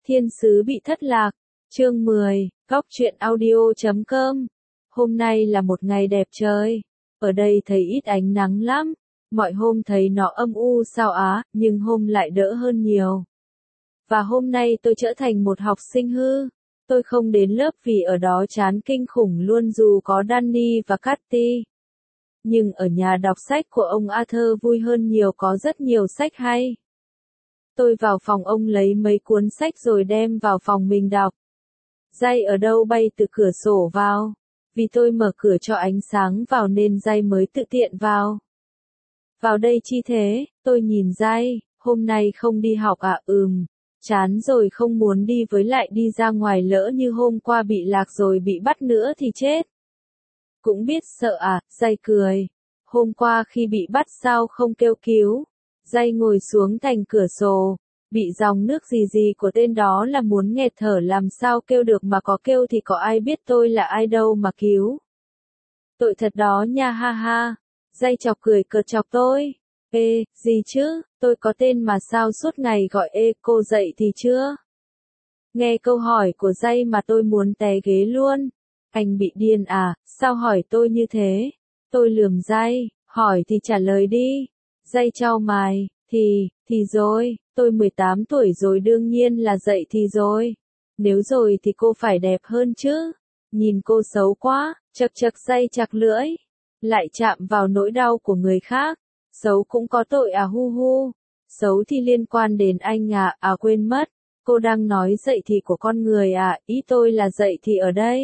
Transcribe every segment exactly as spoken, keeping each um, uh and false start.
Thiên sứ bị thất lạc. Chương mười, Góc truyện audio chấm com. Hôm nay là một ngày đẹp trời. Ở đây thấy ít ánh nắng lắm. Mọi hôm thấy nó âm u sao á, nhưng hôm lại đỡ hơn nhiều. Và hôm nay tôi trở thành một học sinh hư. Tôi không đến lớp vì ở đó chán kinh khủng luôn dù có Danny và Cathy. Nhưng ở nhà đọc sách của ông Arthur vui hơn nhiều, có rất nhiều sách hay. Tôi vào phòng ông lấy mấy cuốn sách rồi đem vào phòng mình đọc. Giai ở đâu bay từ cửa sổ vào. Vì tôi mở cửa cho ánh sáng vào nên Giai mới tự tiện vào. Vào đây chi thế? Tôi nhìn Giai, hôm nay không đi học à? Ừm, chán rồi không muốn đi, với lại đi ra ngoài lỡ như hôm qua bị lạc rồi bị bắt nữa thì chết. Cũng biết sợ à? Giai cười. Hôm qua khi bị bắt sao không kêu cứu? Giai ngồi xuống thành cửa sổ. Bị dòng nước gì gì của tên đó là muốn nghẹt thở, làm sao kêu được, mà có kêu thì có ai biết tôi là ai đâu mà cứu. Tội thật đó nha, ha ha. Giai chọc cười cợt chọc tôi. Ê, gì chứ, tôi có tên mà sao suốt ngày gọi ê, cô dậy thì chưa? Nghe câu hỏi của Giai mà tôi muốn té ghế luôn. Anh bị điên à, sao hỏi tôi như thế? Tôi lườm Giai, hỏi thì trả lời đi. Giai chau mày, thì, thì rồi, tôi mười tám tuổi rồi, đương nhiên là dậy thì rồi. Nếu rồi thì cô phải đẹp hơn chứ. Nhìn cô xấu quá, chật chật. Giai chặt lưỡi. Lại chạm vào nỗi đau của người khác. Xấu cũng có tội à? Hu hu. Xấu thì liên quan đến anh à? À quên mất. Cô đang nói dậy thì của con người à? Ý tôi là dậy thì ở đây.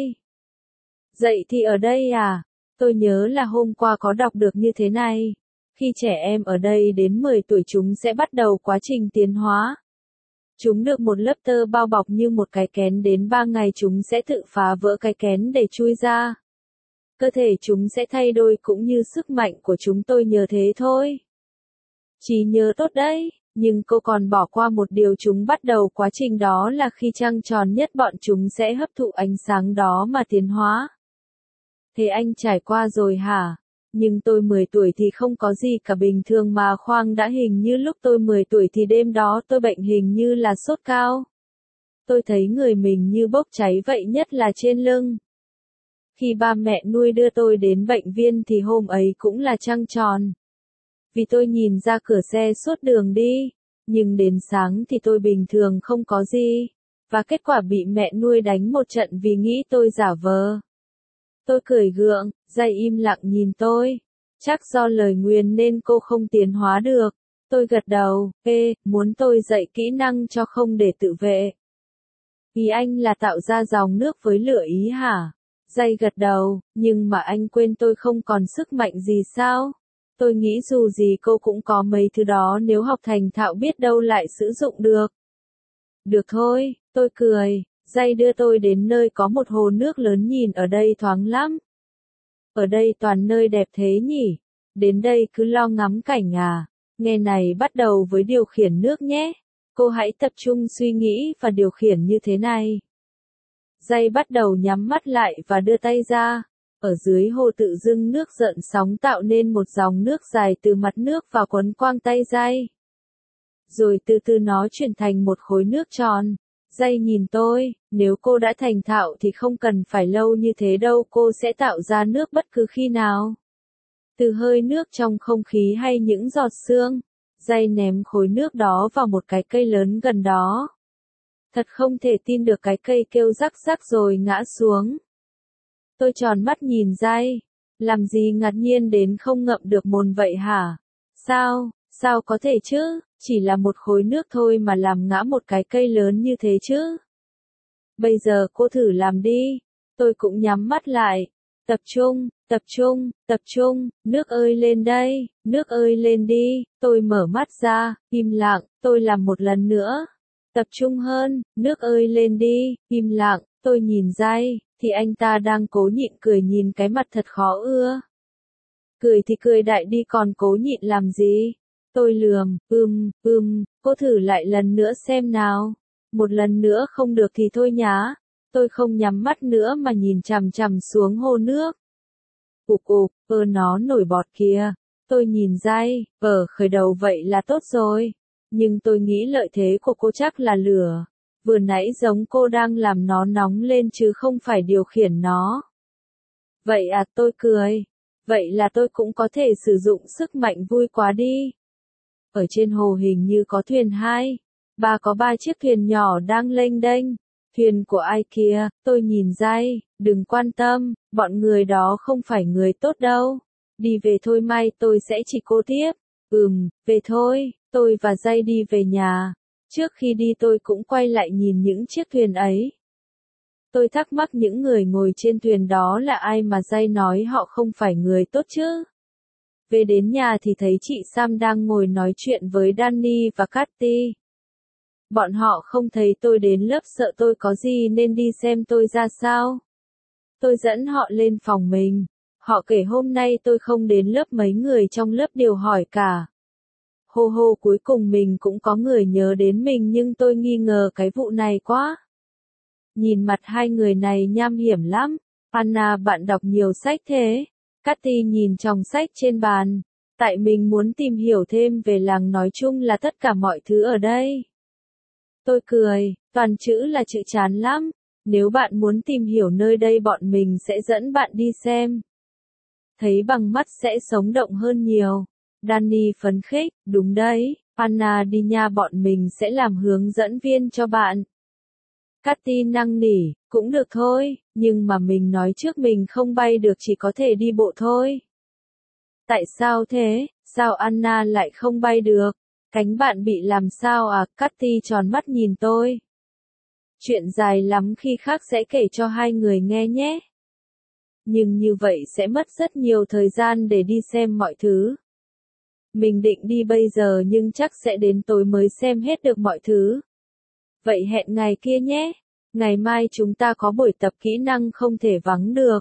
Dậy thì ở đây à? Tôi nhớ là hôm qua có đọc được như thế này. Khi trẻ em ở đây đến mười tuổi chúng sẽ bắt đầu quá trình tiến hóa. Chúng được một lớp tơ bao bọc như một cái kén, đến ba ngày chúng sẽ tự phá vỡ cái kén để chui ra. Cơ thể chúng sẽ thay đổi cũng như sức mạnh của chúng, tôi nhớ thế thôi. Trí nhớ tốt đấy, nhưng cô còn bỏ qua một điều, chúng bắt đầu quá trình đó là khi trăng tròn nhất bọn chúng sẽ hấp thụ ánh sáng đó mà tiến hóa. Thế anh trải qua rồi hả? Nhưng tôi mười tuổi thì không có gì cả, bình thường mà. Khoang đã, hình như lúc tôi mười tuổi thì đêm đó tôi bệnh hình như là sốt cao. Tôi thấy người mình như bốc cháy vậy, nhất là trên lưng. Khi ba mẹ nuôi đưa tôi đến bệnh viện thì hôm ấy cũng là trăng tròn. Vì tôi nhìn ra cửa xe suốt đường đi. Nhưng đến sáng thì tôi bình thường không có gì. Và kết quả bị mẹ nuôi đánh một trận vì nghĩ tôi giả vờ. Tôi cười gượng, Giai im lặng nhìn tôi. Chắc do lời nguyền nên cô không tiến hóa được. Tôi gật đầu, ê, muốn tôi dạy kỹ năng cho không để tự vệ. Ý anh là tạo ra dòng nước với lửa ý hả? Giai gật đầu, nhưng mà anh quên tôi không còn sức mạnh gì sao? Tôi nghĩ dù gì cô cũng có mấy thứ đó, nếu học thành thạo biết đâu lại sử dụng được. Được thôi, tôi cười. Giai đưa tôi đến nơi có một hồ nước lớn, nhìn ở đây thoáng lắm. Ở đây toàn nơi đẹp thế nhỉ? Đến đây cứ lo ngắm cảnh à? Nghe này, bắt đầu với điều khiển nước nhé. Cô hãy tập trung suy nghĩ và điều khiển như thế này. Giai bắt đầu nhắm mắt lại và đưa tay ra. Ở dưới hồ tự dưng nước gợn sóng tạo nên một dòng nước dài từ mặt nước và quấn quanh tay Giai. Rồi từ từ nó chuyển thành một khối nước tròn. Giai nhìn tôi, nếu cô đã thành thạo thì không cần phải lâu như thế đâu, cô sẽ tạo ra nước bất cứ khi nào. Từ hơi nước trong không khí hay những giọt sương. Giai ném khối nước đó vào một cái cây lớn gần đó. Thật không thể tin được, cái cây kêu rắc rắc rồi ngã xuống. Tôi tròn mắt nhìn Giai. Làm gì ngạc nhiên đến không ngậm được mồm vậy hả? Sao, sao có thể chứ? Chỉ là một khối nước thôi mà làm ngã một cái cây lớn như thế chứ? Bây giờ cô thử làm đi. Tôi cũng nhắm mắt lại. Tập trung, tập trung, tập trung, nước ơi lên đây, nước ơi lên đi. Tôi mở mắt ra, im lặng, tôi làm một lần nữa. Tập trung hơn, nước ơi lên đi, im lặng, tôi nhìn Giai, thì anh ta đang cố nhịn cười, nhìn cái mặt thật khó ưa. Cười thì cười đại đi, còn cố nhịn làm gì? Tôi lườm, ừm, ừm, cô thử lại lần nữa xem nào. Một lần nữa không được thì thôi nhá. Tôi không nhắm mắt nữa mà nhìn chằm chằm xuống hồ nước. Ục ục, ơ nó nổi bọt kìa. Tôi nhìn Giai, ờ khởi đầu vậy là tốt rồi. Nhưng tôi nghĩ lợi thế của cô chắc là lửa. Vừa nãy giống cô đang làm nó nóng lên chứ không phải điều khiển nó. Vậy à, tôi cười. Vậy là tôi cũng có thể sử dụng sức mạnh vui quá đi. Ở trên hồ hình như có thuyền hai, ba có ba chiếc thuyền nhỏ đang lênh đênh. Thuyền của ai kia, tôi nhìn dây, đừng quan tâm, bọn người đó không phải người tốt đâu. Đi về thôi, mai tôi sẽ chỉ cô tiếp. Ừm, về thôi, tôi và dây đi về nhà. Trước khi đi tôi cũng quay lại nhìn những chiếc thuyền ấy. Tôi thắc mắc những người ngồi trên thuyền đó là ai mà dây nói họ không phải người tốt chứ. Về đến nhà thì thấy chị Sam đang ngồi nói chuyện với Danny và Cathy. Bọn họ không thấy tôi đến lớp sợ tôi có gì nên đi xem tôi ra sao. Tôi dẫn họ lên phòng mình. Họ kể hôm nay tôi không đến lớp, mấy người trong lớp đều hỏi cả. Hô hô, cuối cùng mình cũng có người nhớ đến mình, nhưng tôi nghi ngờ cái vụ này quá. Nhìn mặt hai người này nham hiểm lắm. Anna, bạn đọc nhiều sách thế. Cathy nhìn chồng sách trên bàn. Tại mình muốn tìm hiểu thêm về làng, nói chung là tất cả mọi thứ ở đây. Tôi cười, toàn chữ là chữ chán lắm. Nếu bạn muốn tìm hiểu nơi đây bọn mình sẽ dẫn bạn đi xem. Thấy bằng mắt sẽ sống động hơn nhiều. Danny phấn khích, đúng đấy, Anna đi nha, bọn mình sẽ làm hướng dẫn viên cho bạn. Cathy năn nỉ, cũng được thôi, nhưng mà mình nói trước mình không bay được, chỉ có thể đi bộ thôi. Tại sao thế, sao Anna lại không bay được? Cánh bạn bị làm sao à? Cathy tròn mắt nhìn tôi. Chuyện dài lắm, khi khác sẽ kể cho hai người nghe nhé. Nhưng như vậy sẽ mất rất nhiều thời gian để đi xem mọi thứ. Mình định đi bây giờ nhưng chắc sẽ đến tối mới xem hết được mọi thứ. Vậy hẹn ngày kia nhé. Ngày mai chúng ta có buổi tập kỹ năng không thể vắng được.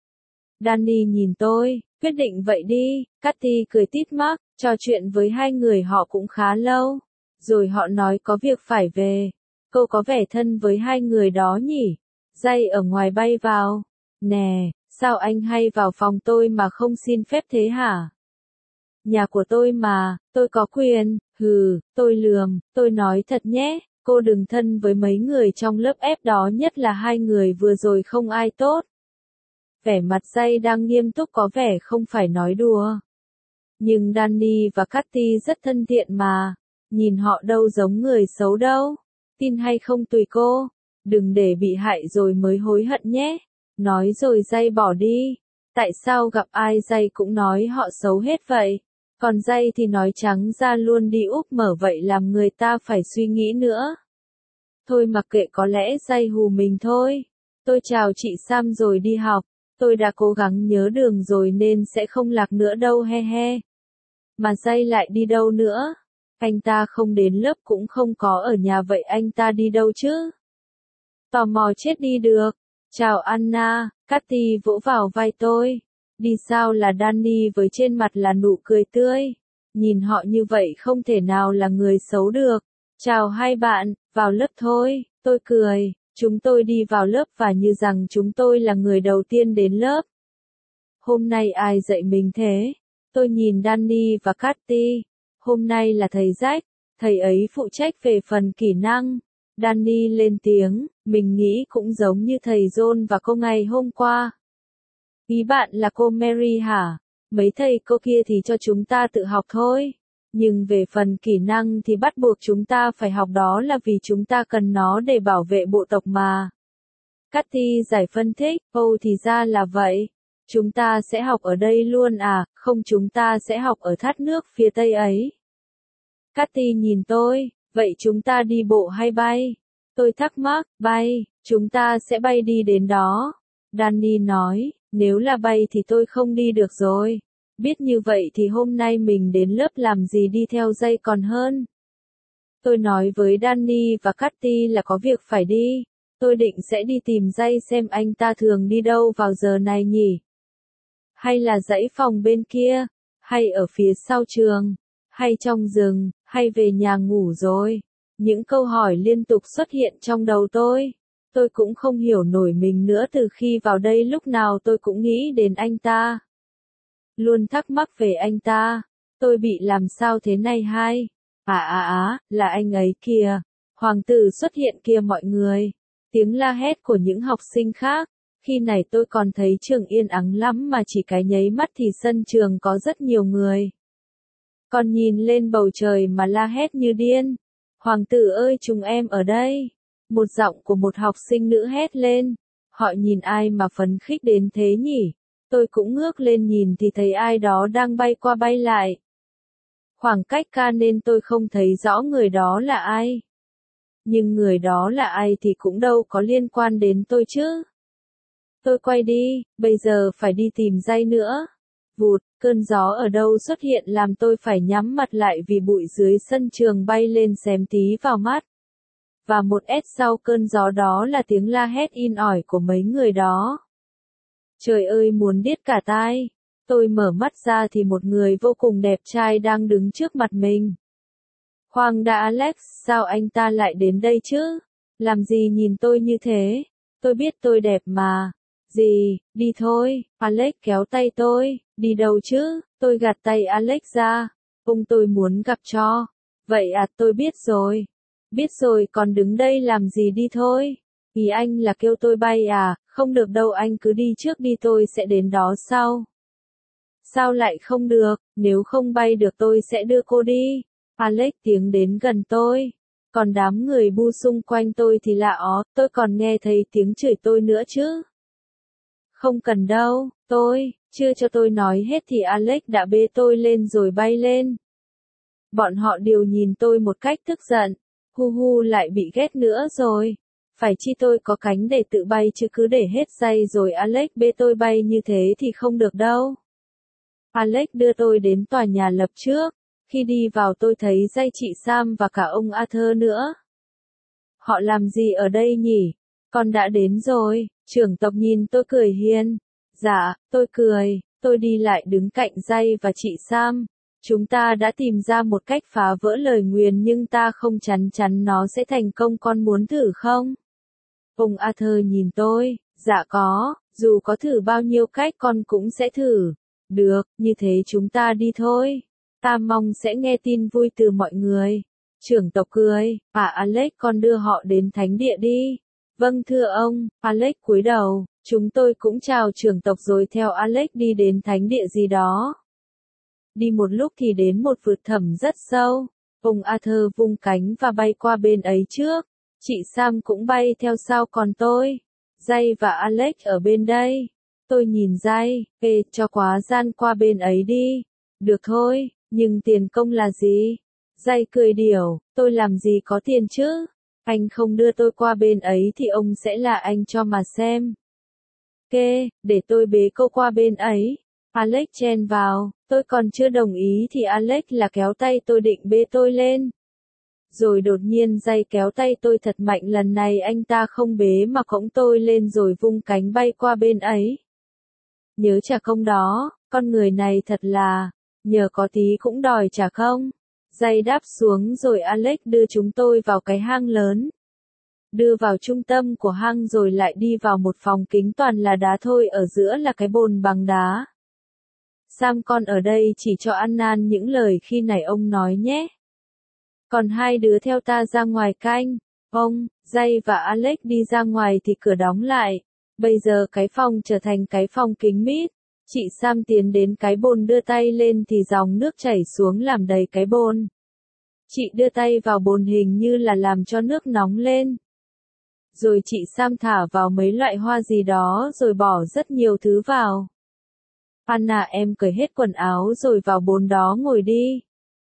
Danny nhìn tôi, quyết định vậy đi. Cathy cười tít mắt, trò chuyện với hai người họ cũng khá lâu. Rồi họ nói có việc phải về. Cô có vẻ thân với hai người đó nhỉ? Dây ở ngoài bay vào. Nè, sao anh hay vào phòng tôi mà không xin phép thế hả? Nhà của tôi mà, tôi có quyền. Hừ, tôi lườm, tôi nói thật nhé, cô đừng thân với mấy người trong lớp ép đó, nhất là hai người vừa rồi không ai tốt. Vẻ mặt dây đang nghiêm túc, có vẻ không phải nói đùa. Nhưng Danny và Cathy rất thân thiện mà, nhìn họ đâu giống người xấu đâu. Tin hay không tùy cô, đừng để bị hại rồi mới hối hận nhé. Nói rồi dây bỏ đi. Tại sao gặp ai dây cũng nói họ xấu hết vậy? Còn dây thì nói trắng ra luôn đi úp mở, vậy làm người ta phải suy nghĩ nữa. Thôi mặc kệ, có lẽ dây hù mình thôi. Tôi chào chị Sam rồi đi học. Tôi đã cố gắng nhớ đường rồi nên sẽ không lạc nữa đâu, he he. Mà dây lại đi đâu nữa? Anh ta không đến lớp cũng không có ở nhà, vậy anh ta đi đâu chứ? Tò mò chết đi được. Chào Anna, Cathy vỗ vào vai tôi. Đi sao là Danny với trên mặt là nụ cười tươi. Nhìn họ như vậy không thể nào là người xấu được. Chào hai bạn, vào lớp thôi, tôi cười. Chúng tôi đi vào lớp và như rằng chúng tôi là người đầu tiên đến lớp. Hôm nay ai dạy mình thế? Tôi nhìn Danny và Cathy. Hôm nay là thầy Jack, thầy ấy phụ trách về phần kỹ năng. Danny lên tiếng, mình nghĩ cũng giống như thầy John và cô ngày hôm qua. Ý bạn là cô Mary hả? Mấy thầy cô kia thì cho chúng ta tự học thôi. Nhưng về phần kỹ năng thì bắt buộc chúng ta phải học, đó là vì chúng ta cần nó để bảo vệ bộ tộc mà. Cathy giải phân tích, ồ thì ra là vậy. Chúng ta sẽ học ở đây luôn à, không chúng ta sẽ học ở thác nước phía tây ấy. Cathy nhìn tôi, vậy chúng ta đi bộ hay bay? Tôi thắc mắc, bay, chúng ta sẽ bay đi đến đó. Danny nói, nếu là bay thì tôi không đi được rồi. Biết như vậy thì hôm nay mình đến lớp làm gì đi theo dây còn hơn. Tôi nói với Danny và Cathy là có việc phải đi. Tôi định sẽ đi tìm dây xem anh ta thường đi đâu vào giờ này nhỉ. Hay là dãy phòng bên kia, hay ở phía sau trường, hay trong rừng, hay về nhà ngủ rồi. Những câu hỏi liên tục xuất hiện trong đầu tôi. Tôi cũng không hiểu nổi mình nữa, từ khi vào đây lúc nào tôi cũng nghĩ đến anh ta. Luôn thắc mắc về anh ta. Tôi bị làm sao thế này hay? À à à, là anh ấy kìa. Hoàng tử xuất hiện kìa mọi người. Tiếng la hét của những học sinh khác. Khi này tôi còn thấy trường yên ắng lắm mà chỉ cái nháy mắt thì sân trường có rất nhiều người. Còn nhìn lên bầu trời mà la hét như điên. Hoàng tử ơi chúng em ở đây. Một giọng của một học sinh nữ hét lên. Họ nhìn ai mà phấn khích đến thế nhỉ? Tôi cũng ngước lên nhìn thì thấy ai đó đang bay qua bay lại. Khoảng cách ca nên tôi không thấy rõ người đó là ai. Nhưng người đó là ai thì cũng đâu có liên quan đến tôi chứ. Tôi quay đi, bây giờ phải đi tìm Jay nữa. Vụt, cơn gió ở đâu xuất hiện làm tôi phải nhắm mặt lại vì bụi dưới sân trường bay lên xém tí vào mắt. Và một ét sau cơn gió đó là tiếng la hét in ỏi của mấy người đó. Trời ơi muốn điếc cả tai. Tôi mở mắt ra thì một người vô cùng đẹp trai đang đứng trước mặt mình. Khoan đã Alex, sao anh ta lại đến đây chứ? Làm gì nhìn tôi như thế? Tôi biết tôi đẹp mà. Gì, đi thôi, Alex kéo tay tôi, đi đâu chứ? Tôi gạt tay Alex ra. Ông tôi muốn gặp cho. Vậy à, tôi biết rồi. Biết rồi còn đứng đây làm gì đi thôi. Ý anh là kêu tôi bay à, không được đâu anh cứ đi trước đi tôi sẽ đến đó sau. Sao lại không được, nếu không bay được tôi sẽ đưa cô đi. Alex tiến đến gần tôi. Còn đám người bu xung quanh tôi thì lạ ó, tôi còn nghe thấy tiếng chửi tôi nữa chứ. Không cần đâu, tôi, chưa cho tôi nói hết thì Alex đã bế tôi lên rồi bay lên. Bọn họ đều nhìn tôi một cách tức giận. Hu hu lại bị ghét nữa rồi. Phải chi tôi có cánh để tự bay chứ cứ để hết dây rồi Alex bế tôi bay như thế thì không được đâu. Alex đưa tôi đến tòa nhà lập trước. Khi đi vào tôi thấy Jay chị Sam và cả ông Arthur nữa. Họ làm gì ở đây nhỉ? Con đã đến rồi. Trưởng tộc nhìn tôi cười hiền. Dạ, tôi cười. Tôi đi lại đứng cạnh Jay và chị Sam. Chúng ta đã tìm ra một cách phá vỡ lời nguyền nhưng ta không chắn chắn nó sẽ thành công, con muốn thử không? Ông Arthur nhìn tôi. Dạ có, dù có thử bao nhiêu cách con cũng sẽ thử. Được, như thế chúng ta đi thôi. Ta mong sẽ nghe tin vui từ mọi người. Trưởng tộc cười, à Alex con đưa họ đến thánh địa đi. Vâng thưa ông, Alex cúi đầu, chúng tôi cũng chào trưởng tộc rồi theo Alex đi đến thánh địa gì đó. Đi một lúc thì đến một vực thẳm rất sâu. Ông Arthur vung cánh và bay qua bên ấy trước. Chị Sam cũng bay theo sau còn tôi. Jay và Alex ở bên đây. Tôi nhìn Jay, ê cho quá gian qua bên ấy đi. Được thôi, nhưng tiền công là gì? Jay cười điểu, tôi làm gì có tiền chứ? Anh không đưa tôi qua bên ấy thì ông sẽ là anh cho mà xem. Kê, để tôi bế cô qua bên ấy. Alex chen vào, tôi còn chưa đồng ý thì Alex là kéo tay tôi định bế tôi lên. Rồi đột nhiên Jay kéo tay tôi thật mạnh, lần này anh ta không bế mà cõng tôi lên rồi vung cánh bay qua bên ấy. Nhớ trả công đó, con người này thật là, nhờ có tí cũng đòi trả công. Jay đáp xuống rồi Alex đưa chúng tôi vào cái hang lớn. Đưa vào trung tâm của hang rồi lại đi vào một phòng kính toàn là đá thôi, ở giữa là cái bồn bằng đá. Sam con ở đây chỉ cho ăn nan những lời khi nãy ông nói nhé. Còn hai đứa theo ta ra ngoài canh. Ông, Jay và Alex đi ra ngoài thì cửa đóng lại. Bây giờ cái phòng trở thành cái phòng kính mít. Chị Sam tiến đến cái bồn đưa tay lên thì dòng nước chảy xuống làm đầy cái bồn. Chị đưa tay vào bồn hình như là làm cho nước nóng lên. Rồi chị Sam thả vào mấy loại hoa gì đó rồi bỏ rất nhiều thứ vào. Anna em cởi hết quần áo rồi vào bồn đó ngồi đi.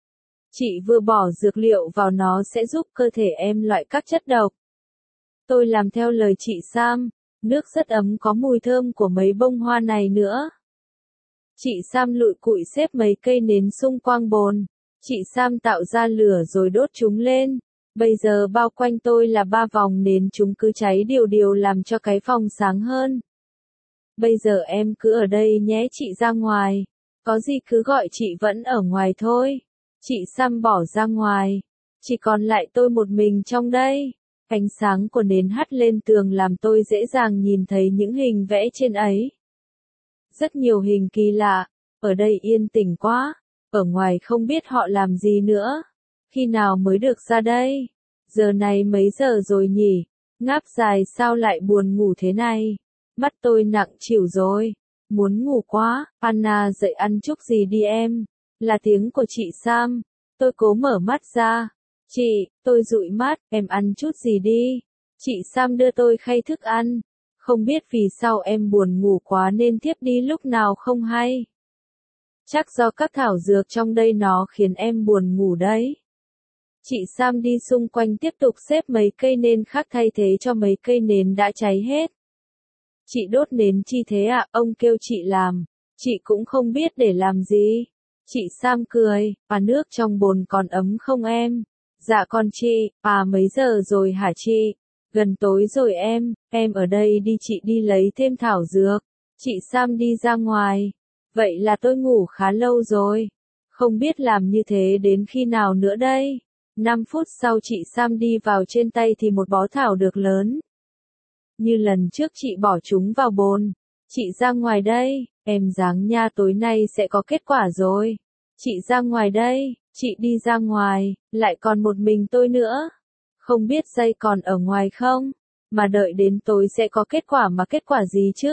Chị vừa bỏ dược liệu vào nó sẽ giúp cơ thể em loại các chất độc. Tôi làm theo lời chị Sam. Nước rất ấm có mùi thơm của mấy bông hoa này nữa. Chị Sam lụi cụi xếp mấy cây nến xung quanh bồn. Chị Sam tạo ra lửa rồi đốt chúng lên. Bây giờ bao quanh tôi là ba vòng nến, chúng cứ cháy đều đều làm cho cái phòng sáng hơn. Bây giờ em cứ ở đây nhé, chị ra ngoài. Có gì cứ gọi chị, vẫn ở ngoài thôi. Chị Sam bỏ ra ngoài. Chỉ còn lại tôi một mình trong đây. Ánh sáng của nến hắt lên tường làm tôi dễ dàng nhìn thấy những hình vẽ trên ấy. Rất nhiều hình kỳ lạ. Ở đây yên tĩnh quá. Ở ngoài không biết họ làm gì nữa. Khi nào mới được ra đây? Giờ này mấy giờ rồi nhỉ? Ngáp dài sao lại buồn ngủ thế này? Mắt tôi nặng chịu rồi. Muốn ngủ quá. Anna dậy ăn chút gì đi em. Là tiếng của chị Sam. Tôi cố mở mắt ra. Chị, tôi dụi mắt, em ăn chút gì đi. Chị Sam đưa tôi khay thức ăn. Không biết vì sao em buồn ngủ quá nên thiếp đi lúc nào không hay. Chắc do các thảo dược trong đây nó khiến em buồn ngủ đấy. Chị Sam đi xung quanh tiếp tục xếp mấy cây nến khác thay thế cho mấy cây nến đã cháy hết. Chị đốt nến chi thế ạ? À? Ông kêu chị làm. Chị cũng không biết để làm gì. Chị Sam cười, à nước trong bồn còn ấm không em? Dạ con chị, à mấy giờ rồi hả chị? Gần tối rồi em, em ở đây đi chị đi lấy thêm thảo dược. Chị Sam đi ra ngoài. Vậy là tôi ngủ khá lâu rồi. Không biết làm như thế đến khi nào nữa đây? năm phút sau chị Sam đi vào trên tay thì một bó thảo dược lớn. Như lần trước chị bỏ chúng vào bồn. Chị ra ngoài đây, em dáng nha tối nay sẽ có kết quả rồi. Chị ra ngoài đây, chị đi ra ngoài, lại còn một mình tôi nữa. Không biết dây còn ở ngoài không? Mà đợi đến tối sẽ có kết quả mà kết quả gì chứ?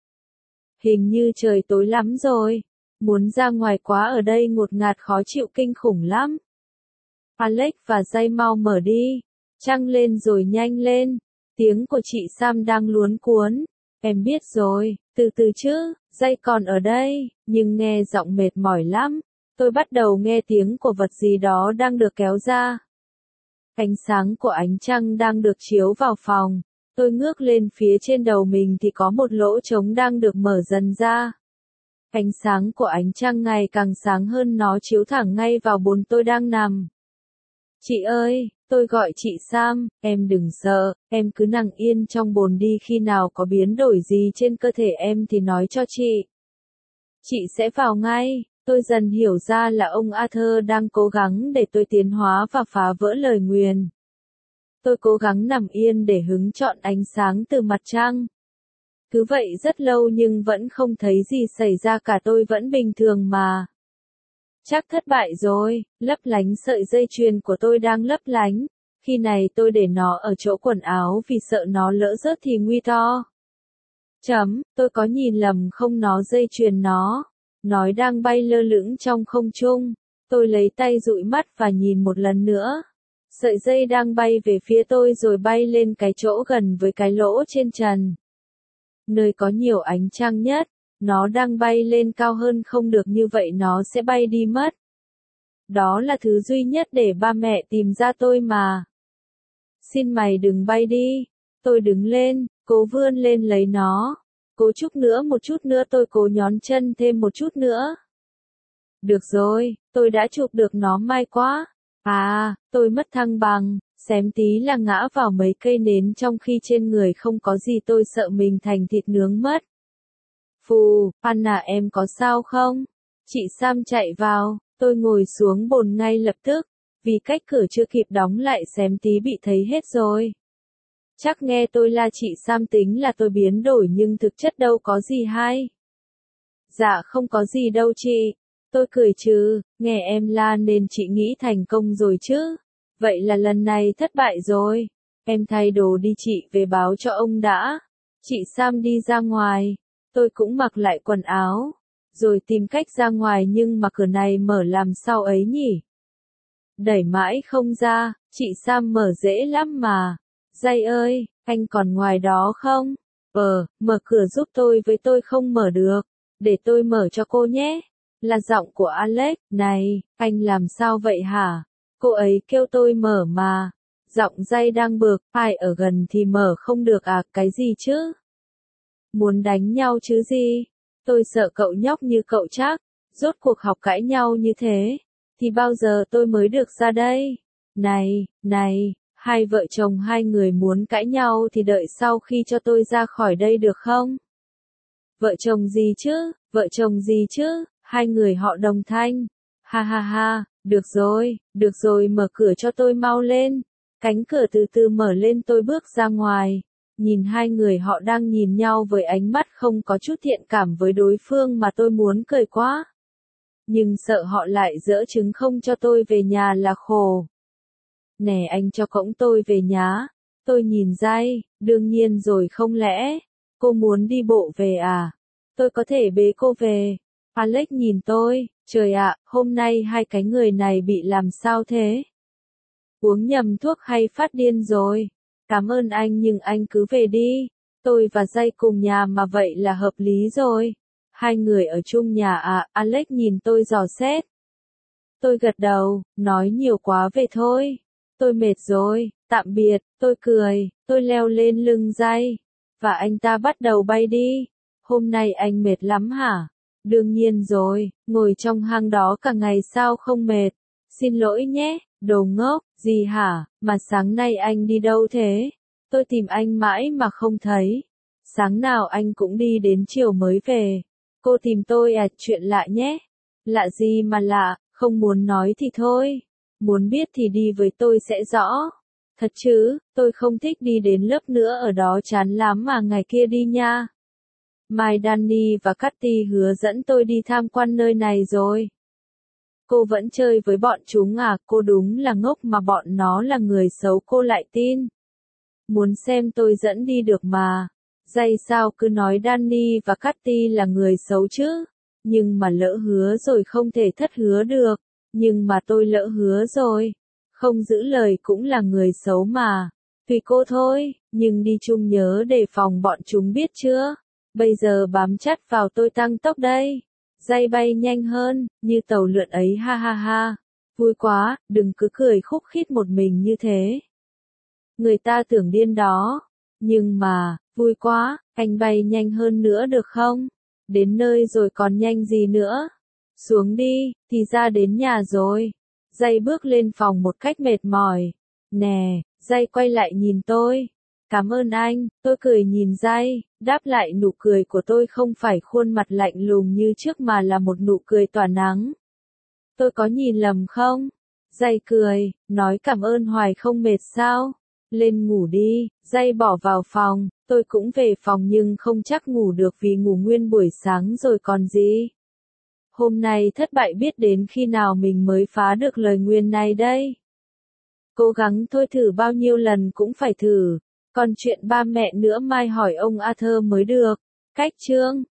Hình như trời tối lắm rồi. Muốn ra ngoài quá ở đây ngột ngạt khó chịu kinh khủng lắm. Alex và dây mau mở đi. Trăng lên rồi nhanh lên. Tiếng của chị Sam đang luống cuốn. Em biết rồi, từ từ chứ, dây còn ở đây, nhưng nghe giọng mệt mỏi lắm. Tôi bắt đầu nghe tiếng của vật gì đó đang được kéo ra. Ánh sáng của ánh trăng đang được chiếu vào phòng. Tôi ngước lên phía trên đầu mình thì có một lỗ trống đang được mở dần ra. Ánh sáng của ánh trăng ngày càng sáng hơn, nó chiếu thẳng ngay vào bồn tôi đang nằm. Chị ơi, tôi gọi chị Sam, em đừng sợ, em cứ nằm yên trong bồn đi, khi nào có biến đổi gì trên cơ thể em thì nói cho chị. Chị sẽ vào ngay. Tôi dần hiểu ra là ông Arthur đang cố gắng để tôi tiến hóa và phá vỡ lời nguyền. Tôi cố gắng nằm yên để hứng chọn ánh sáng từ mặt trăng. Cứ vậy rất lâu nhưng vẫn không thấy gì xảy ra cả, tôi vẫn bình thường mà. Chắc thất bại rồi, lấp lánh sợi dây chuyền của tôi đang lấp lánh. Khi này tôi để nó ở chỗ quần áo vì sợ nó lỡ rớt thì nguy to. Chấm, tôi có nhìn lầm không, nó dây chuyền nó. Nó đang bay lơ lửng trong không trung. Tôi lấy tay dụi mắt và nhìn một lần nữa. Sợi dây đang bay về phía tôi rồi bay lên cái chỗ gần với cái lỗ trên trần. Nơi có nhiều ánh trăng nhất. Nó đang bay lên cao hơn, không được như vậy nó sẽ bay đi mất. Đó là thứ duy nhất để ba mẹ tìm ra tôi mà. Xin mày đừng bay đi. Tôi đứng lên, cố vươn lên lấy nó. Cố chút nữa, một chút nữa, tôi cố nhón chân thêm một chút nữa. Được rồi, tôi đã chụp được nó, may quá. À, tôi mất thăng bằng, xém tí là ngã vào mấy cây nến trong khi trên người không có gì, tôi sợ mình thành thịt nướng mất. Phù, Anna em có sao không? Chị Sam chạy vào, tôi ngồi xuống bồn ngay lập tức, vì cách cửa chưa kịp đóng lại xém tí bị thấy hết rồi. Chắc nghe tôi la chị Sam tính là tôi biến đổi nhưng thực chất đâu có gì hay. Dạ không có gì đâu chị. Tôi cười trừ, nghe em la nên chị nghĩ thành công rồi chứ. Vậy là lần này thất bại rồi. Em thay đồ đi, chị về báo cho ông đã. Chị Sam đi ra ngoài. Tôi cũng mặc lại quần áo. Rồi tìm cách ra ngoài, nhưng mà cửa này mở làm sao ấy nhỉ? Đẩy mãi không ra, chị Sam mở dễ lắm mà. Dây ơi, anh còn ngoài đó không? Ờ, mở cửa giúp tôi với, tôi không mở được. Để tôi mở cho cô nhé. Là giọng của Alex. Này, anh làm sao vậy hả? Cô ấy kêu tôi mở mà. Giọng Dây đang bực, ai ở gần thì mở không được à, cái gì chứ? Muốn đánh nhau chứ gì? Tôi sợ cậu nhóc như cậu chắc. Rốt cuộc học cãi nhau như thế. Thì bao giờ tôi mới được ra đây? Này, này. Hai vợ chồng hai người muốn cãi nhau thì đợi sau khi cho tôi ra khỏi đây được không? Vợ chồng gì chứ? Vợ chồng gì chứ? Hai người họ đồng thanh. Ha ha ha, được rồi, được rồi, mở cửa cho tôi mau lên. Cánh cửa từ từ mở lên, tôi bước ra ngoài. Nhìn hai người họ đang nhìn nhau với ánh mắt không có chút thiện cảm với đối phương mà tôi muốn cười quá. Nhưng sợ họ lại giở trứng không cho tôi về nhà là khổ. Nè anh cho cõng tôi về nhá. Tôi nhìn Jay, đương nhiên rồi không lẽ, cô muốn đi bộ về à? Tôi có thể bế cô về. Alex nhìn tôi, trời ạ, hôm nay hai cái người này bị làm sao thế? Uống nhầm thuốc hay phát điên rồi? Cảm ơn anh nhưng anh cứ về đi. Tôi và Jay cùng nhà mà vậy là hợp lý rồi. Hai người ở chung nhà à? Alex nhìn tôi dò xét. Tôi gật đầu, nói nhiều quá về thôi. Tôi mệt rồi, tạm biệt, tôi cười, tôi leo lên lưng Jay. Và anh ta bắt đầu bay đi. Hôm nay anh mệt lắm hả? Đương nhiên rồi, ngồi trong hang đó cả ngày sao không mệt? Xin lỗi nhé, đồ ngốc, gì hả, mà sáng nay anh đi đâu thế? Tôi tìm anh mãi mà không thấy. Sáng nào anh cũng đi đến chiều mới về. Cô tìm tôi à, chuyện lạ nhé. Lạ gì mà lạ, không muốn nói thì thôi. Muốn biết thì đi với tôi sẽ rõ. Thật chứ, tôi không thích đi đến lớp nữa ở đó chán lắm mà ngày kia đi nha. Mai Danny và Cathy hứa dẫn tôi đi tham quan nơi này rồi. Cô vẫn chơi với bọn chúng à? Cô đúng là ngốc mà bọn nó là người xấu cô lại tin. Muốn xem tôi dẫn đi được mà. Jay sao cứ nói Danny và Cathy là người xấu chứ? Nhưng mà lỡ hứa rồi không thể thất hứa được. Nhưng mà tôi lỡ hứa rồi. Không giữ lời cũng là người xấu mà. Tùy cô thôi, nhưng đi chung nhớ đề phòng bọn chúng biết chưa? Bây giờ bám chặt vào tôi tăng tốc đây. Jay bay nhanh hơn, như tàu lượn ấy ha ha ha. Vui quá, đừng cứ cười khúc khít một mình như thế. Người ta tưởng điên đó. Nhưng mà, vui quá, anh bay nhanh hơn nữa được không? Đến nơi rồi còn nhanh gì nữa? Xuống đi, thì ra đến nhà rồi. Jay bước lên phòng một cách mệt mỏi. Nè, Jay quay lại nhìn tôi. Cảm ơn anh, tôi cười nhìn Jay, đáp lại nụ cười của tôi không phải khuôn mặt lạnh lùng như trước mà là một nụ cười tỏa nắng. Tôi có nhìn lầm không? Jay cười, nói cảm ơn hoài không mệt sao? Lên ngủ đi. Jay bỏ vào phòng, tôi cũng về phòng nhưng không chắc ngủ được vì ngủ nguyên buổi sáng rồi còn gì. Hôm nay thất bại biết đến khi nào mình mới phá được lời nguyền này đây. Cố gắng thôi, thử bao nhiêu lần cũng phải thử. Còn chuyện ba mẹ nữa mai hỏi ông Arthur mới được. Cách chương